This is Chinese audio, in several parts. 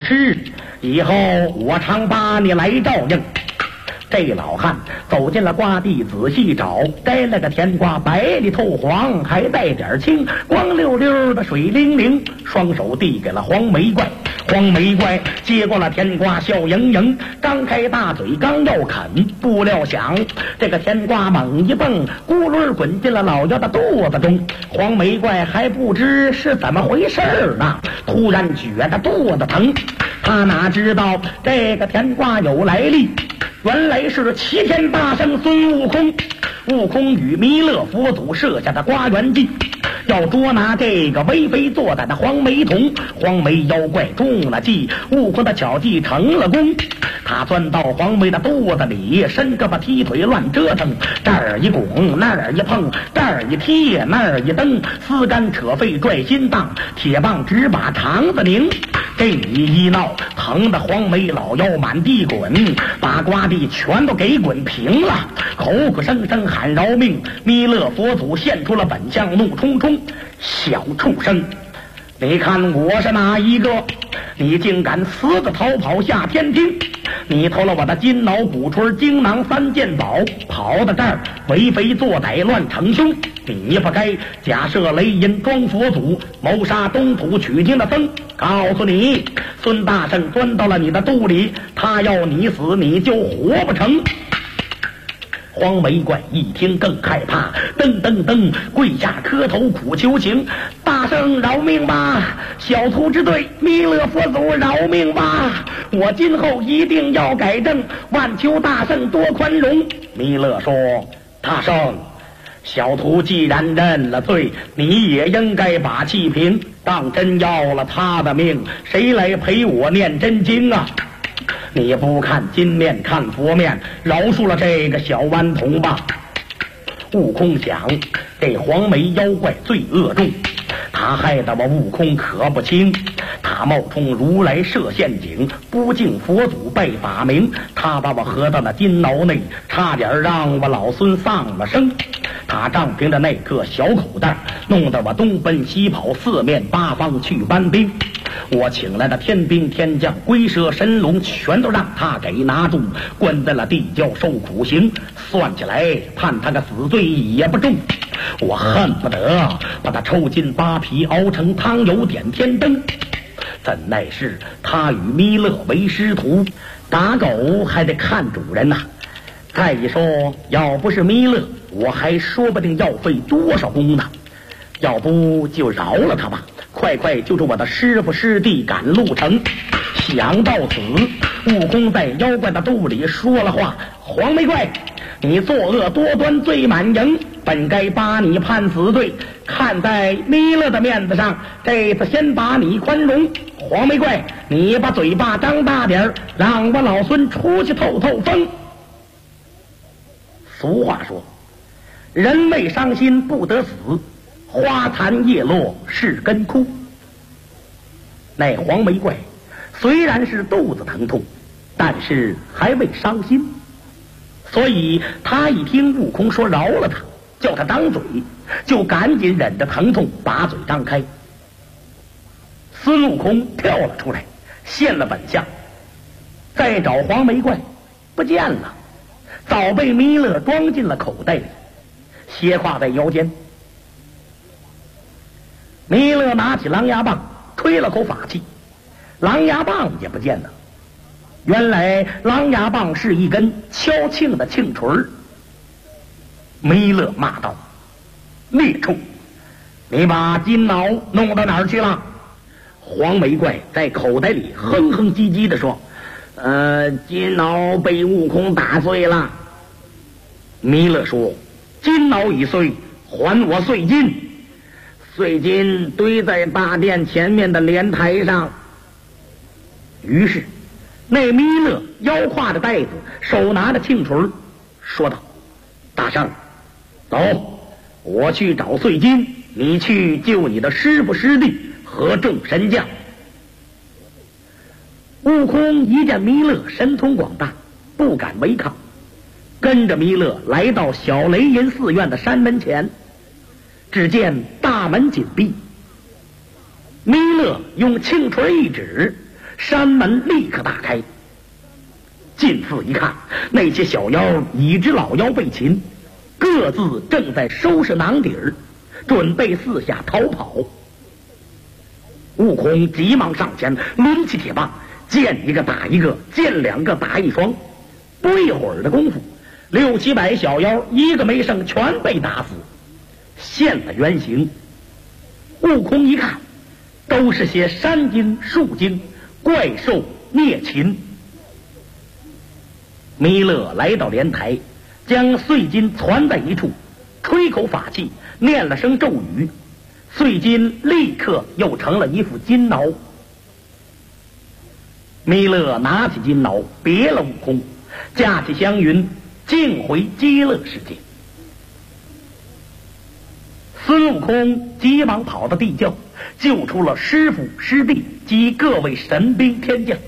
吃，以后我常把你来照应。这老汉走进了瓜地，仔细找，摘了个甜瓜，白里透黄，还带点青，光溜溜的水灵灵，双手递给了黄眉怪。黄眉怪接过了甜瓜，笑盈盈，张开大嘴刚要啃，不料想这个甜瓜猛一蹦，咕噜滚进了老妖的肚子中。黄眉怪还不知是怎么回事呢，突然觉得肚子疼。他哪知道这个甜瓜有来历，原来是齐天大圣孙悟空。悟空与弥勒佛祖设下的瓜园计，要捉拿这个为非作歹的黄眉童。黄眉妖怪中了计，悟空的巧计成了功。他钻到黄眉的肚子里，伸胳膊踢腿乱折腾，这儿一拱那儿一碰，这儿一踢那儿一蹬，撕肝扯肺拽心脏，铁棒直把肠子拧。这一闹，疼得黄眉老妖满地滚，把瓜地全都给滚平了，口口声声喊饶命。弥勒佛祖现出了本相，怒冲冲：小畜生，你看我是哪一个？你竟敢私自逃跑下天庭！你偷了我的金脑鼓槌精囊三件宝，跑到这儿为非作歹乱逞凶。你不该假设雷音装佛祖，谋杀东土取经的僧。告诉你，孙大圣钻到了你的肚里，他要你死，你就活不成。黄眉怪一听更害怕，噔噔噔跪下磕头苦求情：大圣饶命吧，小徒之罪，弥勒佛祖饶命吧，我今后一定要改正，万求大圣多宽容。弥勒说：大圣，小徒既然认了罪，你也应该把气平，当真要了他的命，谁来陪我念真经啊？你不看金面看佛面，饶恕了这个小顽童吧。悟空想，这黄眉妖怪罪恶重，他害得我悟空可不轻。他冒充如来设陷阱，不敬佛祖拜法名，他把我合到了金牢内，差点让我老孙丧了生。他仗凭着那个小口袋，弄得我东奔西跑，四面八方去搬兵。我请来的天兵天将、龟蛇神龙，全都让他给拿住，关在了地窖受苦刑。算起来，判他个死罪也不重。我恨不得把他抽筋扒皮，熬成汤油点天灯。怎奈是他与弥勒为师徒，打狗还得看主人呐。再一说，要不是弥勒，我还说不定要费多少功呢。要不就饶了他吧，快快救出我的师傅师弟赶路程。想到此，悟空在妖怪的肚里说了话：黄眉怪，你作恶多端，罪满盈，本该把你判死罪，看在弥勒的面子上，这次先把你宽容。黄眉怪，你把嘴巴张大点，让我老孙出去透透风。俗话说，人未伤心不得死，花残叶落是根枯。那黄眉怪虽然是肚子疼痛，但是还未伤心，所以他一听悟空说饶了他，叫他张嘴，就赶紧忍着疼痛把嘴张开。孙悟空跳了出来，现了本相，再找黄眉怪不见了，早被弥勒装进了口袋里，斜挎在腰间。弥勒拿起狼牙棒吹了口法气，狼牙棒也不见了。原来狼牙棒是一根敲磬的磬锤。弥勒骂道：孽畜，你把金脑弄到哪儿去了？黄眉怪在口袋里哼哼唧唧地说：金脑被悟空打碎了。弥勒说：金脑已碎，还我碎金。碎金堆在大殿前面的莲台上。于是那弥勒腰挎着袋子，手拿着磬锤，说道：大圣，走，我去找碎金，你去救你的师傅师弟和众神将。悟空一见弥勒神通广大，不敢违抗，跟着弥勒来到小雷音寺院的山门前。只见大门紧闭，弥勒用磬锤一指， 山门立刻大开。近似一看，那些小妖已知老妖被擒，各自正在收拾囊底儿，准备四下逃跑。悟空急忙上前，抡起铁棒，见一个打一个，见两个打一双。不一会儿的功夫，6、7百小妖一个没剩，全被打死，现了原形。悟空一看，都是些山精、树精、怪兽、孽禽。弥勒来到莲台，将碎金攒在一处，吹口法器，念了声咒语，碎金立刻又成了一副金挠。弥勒拿起金挠，别了悟空，架起祥云，径回极乐世界。孙悟空急忙跑到地窖，救出了师傅师弟及各位神兵天将。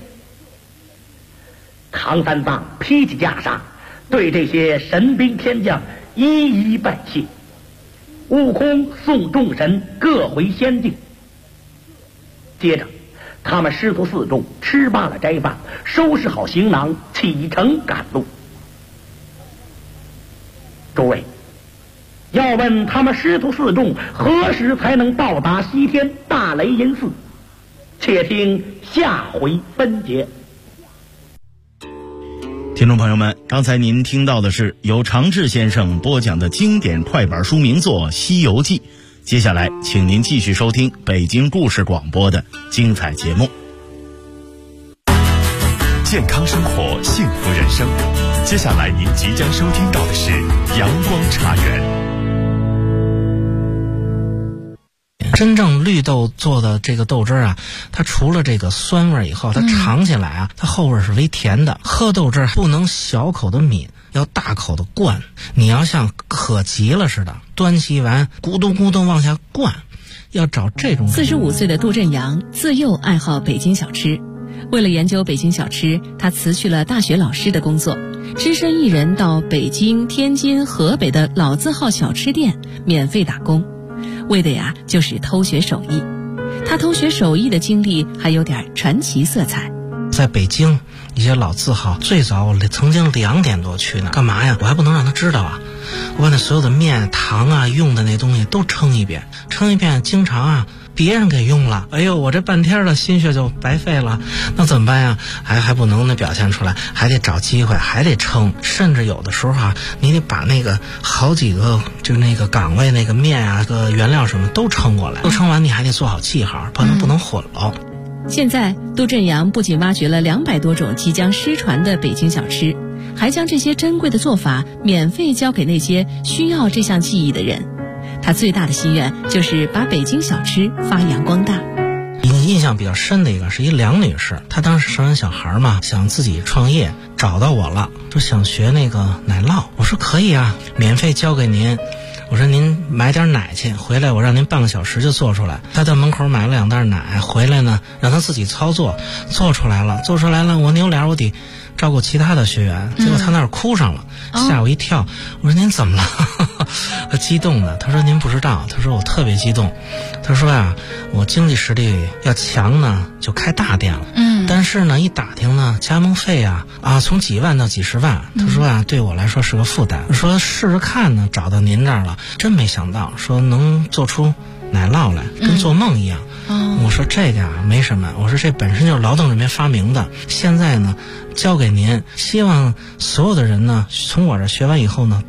唐三藏披起袈裟，对这些神兵天将一一拜谢。悟空送众神各回仙境。接着他们师徒4众吃罢了斋饭，收拾好行囊，启程赶路。诸位，要问他们师徒4众何时才能到达西天大雷音寺，且听下回分解。 听众朋友们，刚才您听到的是由常志先生播讲的经典快板书名作《西游记》。接下来请您继续收听北京故事广播的精彩节目。 健康生活，幸福人生。接下来您即将收听到的是阳光茶园。 真正绿豆做的这个豆汁啊，它除了这个酸味以后，它尝起来啊，它后味是微甜的。喝豆汁不能小口的抿，要大口的灌。你要像渴急了似的，端起碗咕咚咕咚往下灌，要找这种。 45岁的杜振阳自幼爱好北京小吃，为了研究北京小吃，他辞去了大学老师的工作，只身一人到北京、天津、河北的老字号小吃店免费打工。为的呀，就是偷学手艺。他偷学手艺的经历还有点传奇色彩。 在北京一些老字号，最早我曾经2点多去呢，干嘛呀？我还不能让他知道啊！我把那所有的面、糖啊、用的那东西都称一遍，经常啊别人给用了，哎呦，我这半天的心血就白费了。那怎么办呀？还不能表现出来，还得找机会，还得称。甚至有的时候啊，你得把那个好几个就那个岗位那个面啊、个原料什么都称过来，都称完你还得做好记号，不能混了。 现在杜振阳不仅挖掘了200多种即将失传的北京小吃，还将这些珍贵的做法免费教给那些需要这项技艺的人。他最大的心愿就是把北京小吃发扬光大。 印象比较深的一个是一梁女士，她当时生完小孩嘛，想自己创业，找到我了，说想学那个奶酪。我说可以啊，免费教给您。我说您买点奶去，回来我让您半个小时就做出来。他在门口买了2袋奶，回来呢让他自己操作，做出来了。我扭脸我得照顾其他的学员，结果他那儿哭上了，吓我一跳。我说您怎么了？他激动的，他说您不知道，他说我特别激动。他说啊，我经济实力要强呢，就开大店了。但是呢，一打听呢，加盟费啊从几万到几十万。他说啊，对我来说是个负担。我说试试看呢，找到您这儿了，真没想到说能做出奶酪来，跟做梦一样。我说这个啊没什么，我说这本身就是劳动人民发明的，现在呢交给您，希望所有的人呢从我这学完以后呢